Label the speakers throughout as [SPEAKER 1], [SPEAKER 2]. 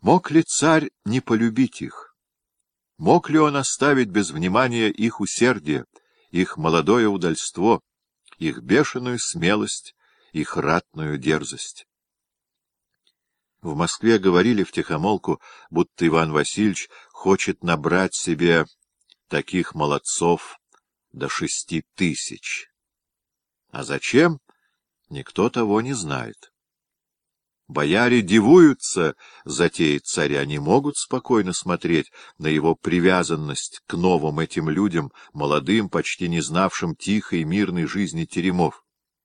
[SPEAKER 1] Мог ли царь не полюбить их? Мог ли он оставить без внимания их усердие, их молодое удальство, их бешеную смелость, их ратную дерзость? В Москве говорили втихомолку, будто Иван Васильевич хочет набрать себе таких молодцов до 6000. А зачем? Никто того не знает. Бояре дивуются затеи царя, не могут спокойно смотреть на его привязанность к новым этим людям, молодым, почти не знавшим тихой мирной жизни теремов.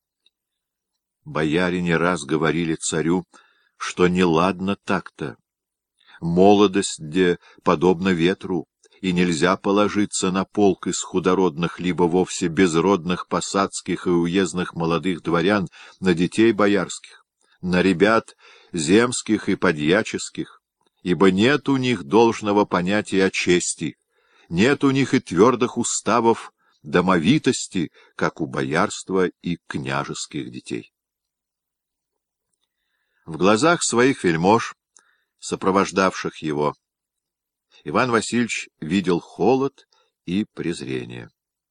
[SPEAKER 1] Бояре не раз говорили царю, что неладно так-то. Молодость где подобна ветру, и нельзя положиться на полк из худородных, либо вовсе безродных посадских и уездных молодых дворян, на детей боярских, на ребят земских и подьяческих, ибо нет у них должного понятия о чести, нет у них и твердых уставов домовитости, как у боярства и княжеских детей. В глазах своих вельмож, сопровождавших его, Иван Васильевич видел холод и презрение.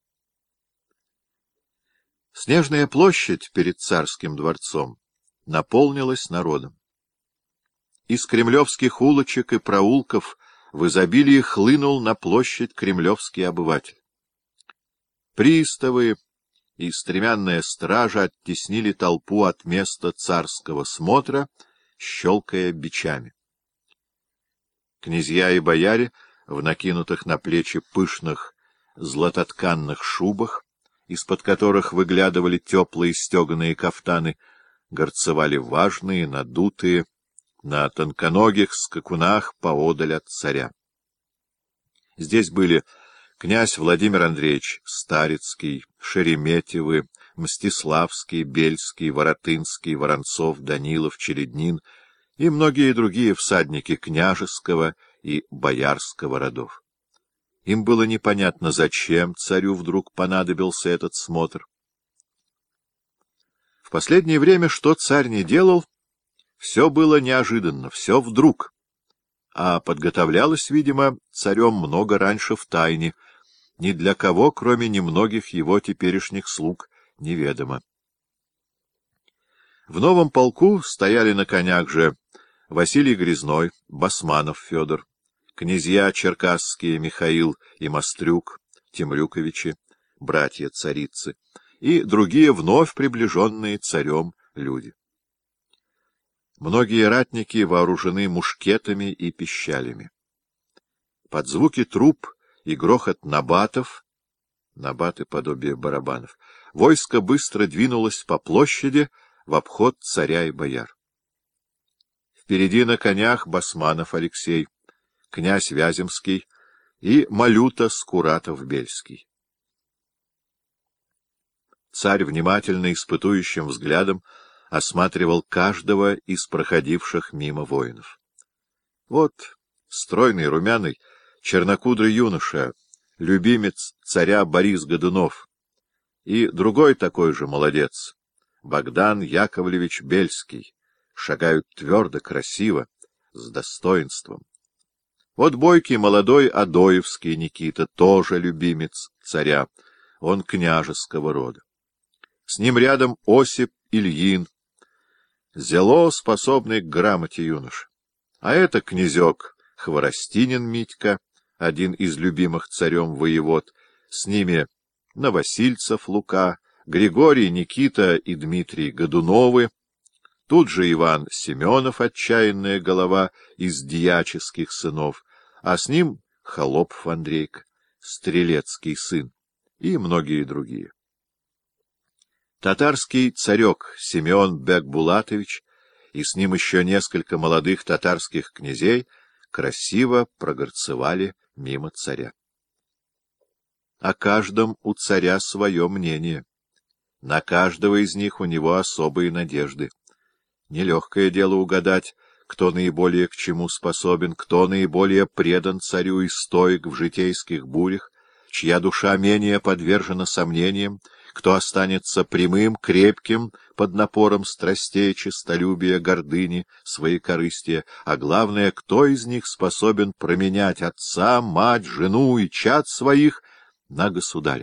[SPEAKER 1] Снежная площадь перед царским дворцом наполнилась народом. Из кремлевских улочек и проулков в изобилии хлынул на площадь кремлевский обыватель. Приставы и стремянная стража оттеснили толпу от места царского смотра, щелкая бичами. Князья и бояре в накинутых на плечи пышных златотканных шубах, из-под которых выглядывали теплые стеганые кафтаны, горцевали важные, надутые, на тонконогих скакунах поодаль от царя. Здесь были князь Владимир Андреевич Старицкий, Шереметьевы, Мстиславский, Бельский, Воротынский, Воронцов, Данилов, Череднин и многие другие всадники княжеского и боярского родов. Им было непонятно, зачем царю вдруг понадобился этот смотр. В последнее время, что царь не делал, все было неожиданно, все вдруг, а подготовлялось, видимо, царем много раньше втайне, ни для кого, кроме немногих его теперешних слуг, неведомо. В новом полку стояли на конях же Василий Грязной, Басманов Федор, князья черкасские Михаил и Мострюк, Темрюковичи, братья царицы, и другие вновь приближенные царем люди. Многие ратники вооружены мушкетами и пищалями. Под звуки труб и грохот набатов, набаты подобие барабанов, войско быстро двинулось по площади в обход царя и бояр. Впереди на конях Басманов Алексей, князь Вяземский и Малюта Скуратов-Бельский. Царь внимательно испытующим взглядом осматривал каждого из проходивших мимо воинов. Вот стройный, румяный, чернокудрый юноша, любимец царя Борис Годунов, и другой такой же молодец, Богдан Яковлевич Бельский, шагают твердо, красиво, с достоинством. Вот бойкий молодой Адоевский Никита, тоже любимец царя, он княжеского рода. С ним рядом Осип Ильин, зело способный к грамоте юнош. А это князек Хворостинин Митька, один из любимых царем воевод, с ними Новосильцев Лука, Григорий, Никита и Дмитрий Годуновы, тут же Иван Семенов, отчаянная голова из дьяческих сынов, а с ним Холопов Андрейка, стрелецкий сын, и многие другие. Татарский царек Семен Бекбулатович и с ним еще несколько молодых татарских князей красиво прогорцевали мимо царя. О каждом у царя свое мнение. На каждого из них у него особые надежды. Нелегкое дело угадать, кто наиболее к чему способен, кто наиболее предан царю и стоек в житейских бурях, чья душа менее подвержена сомнениям, кто останется прямым, крепким под напором страстей, честолюбия, гордыни, своекорыстия, а главное, кто из них способен променять отца, мать, жену и чад своих на государя.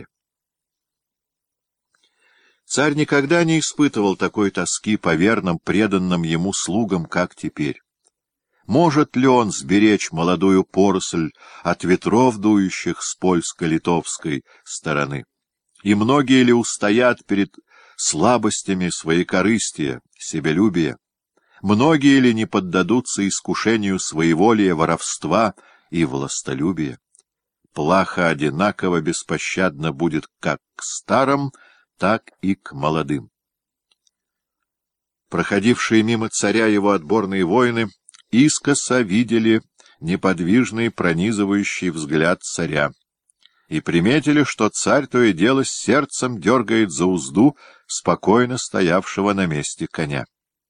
[SPEAKER 1] Царь никогда не испытывал такой тоски по верным, преданным ему слугам, как теперь. Может ли он сберечь молодую поросль от ветров, дующих с польско-литовской стороны? И многие ли устоят перед слабостями своекорыстия, себялюбия? Многие ли не поддадутся искушению своеволия, воровства и властолюбия? Плаха одинаково беспощадно будет как к старым, так и к молодым. Проходившие мимо царя его отборные воины искоса видели неподвижный пронизывающий взгляд царя и приметили, что царь то и дело с сердцем дергает за узду спокойно стоявшего на месте коня.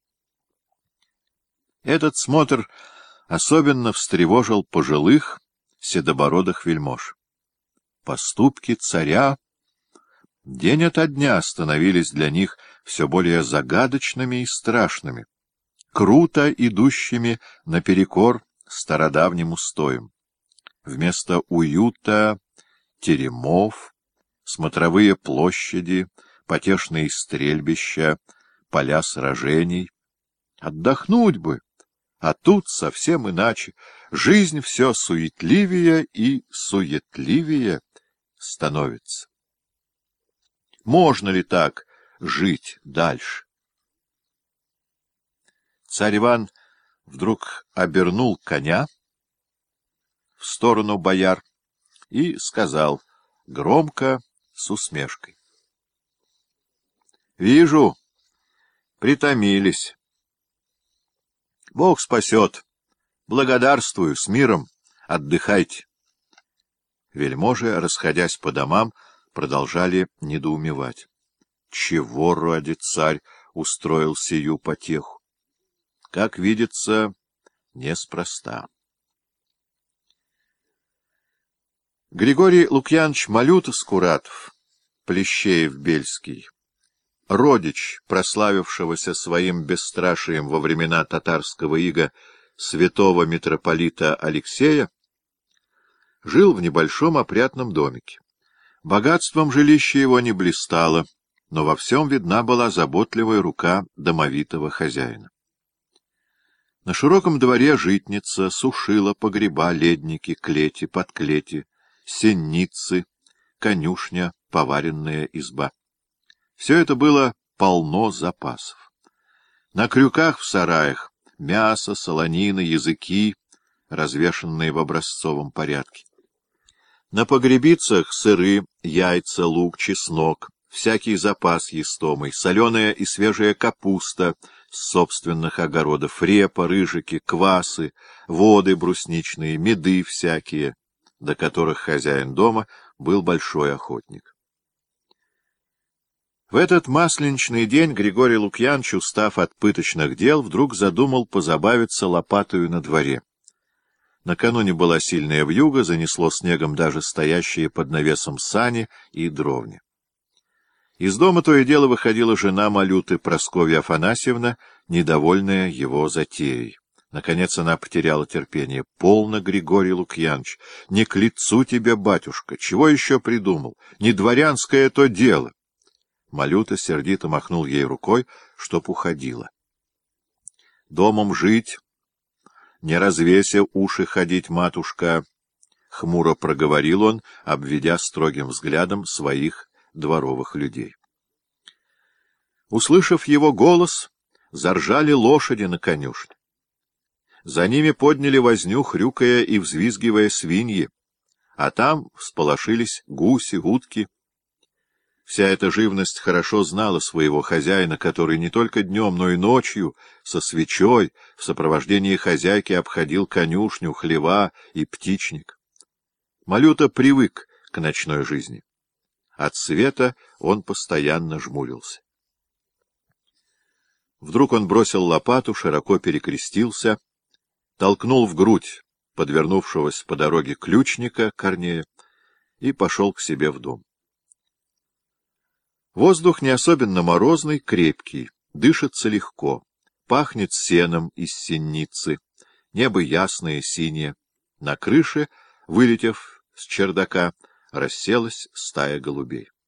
[SPEAKER 1] Этот смотр особенно встревожил пожилых седобородых вельмож. Поступки царя день ото дня становились для них все более загадочными и страшными, круто идущими наперекор стародавним устоям. Вместо уюта — теремов, смотровые площади, потешные стрельбища, поля сражений. Отдохнуть бы, а тут совсем иначе. Жизнь все суетливее и суетливее становится. Можно ли так жить дальше? Царь Иван вдруг обернул коня в сторону бояр и сказал громко, с усмешкой: — Вижу, притомились. Бог спасет. Благодарствую, с миром. Отдыхайте. Вельможи, расходясь по домам, продолжали недоумевать. Чего ради царь устроил сию потеху? Как видится, неспроста. Григорий Лукьянович Малюта-Скуратов, Плещеев-Бельский, родич прославившегося своим бесстрашием во времена татарского ига святого митрополита Алексея, жил в небольшом опрятном домике. Богатством жилище его не блистало, но во всем видна была заботливая рука домовитого хозяина. На широком дворе житница сушила погреба, ледники, клети, подклети, сенницы, конюшня, поваренная изба. Все это было полно запасов. На крюках в сараях мясо, солонина, языки, развешанные в образцовом порядке. На погребицах сыры, яйца, лук, чеснок, всякий запас естомый, соленая и свежая капуста с собственных огородов, репа, рыжики, квасы, воды брусничные, меды всякие, до которых хозяин дома был большой охотник. В этот масленичный день Григорий Лукьянович, устав от пыточных дел, вдруг задумал позабавиться лопатою на дворе. Накануне была сильная вьюга, занесло снегом даже стоящие под навесом сани и дровни. Из дома то и дело выходила жена Малюты, Прасковья Афанасьевна, недовольная его затеей. Наконец она потеряла терпение. — Полно, Григорий Лукьянович, не к лицу тебе, батюшка. Чего еще придумал? Не дворянское то дело. Малюта сердито махнул ей рукой, чтоб уходила. — Домом жить, не развеся уши ходить, матушка, — хмуро проговорил он, обведя строгим взглядом своих дворовых людей. Услышав его голос, заржали лошади на конюшне. За ними подняли возню, хрюкая и взвизгивая свиньи, а там всполошились гуси, утки. Вся эта живность хорошо знала своего хозяина, который не только днем, но и ночью со свечой в сопровождении хозяйки обходил конюшню, хлева и птичник. Малюта привык к ночной жизни. От света он постоянно жмурился. Вдруг он бросил лопату, широко перекрестился, толкнул в грудь подвернувшегося по дороге ключника Корнея и пошел к себе в дом. Воздух не особенно морозный, крепкий, дышится легко, пахнет сеном из сенницы, небо ясное, синее. На крыше, вылетев с чердака, расселась стая голубей.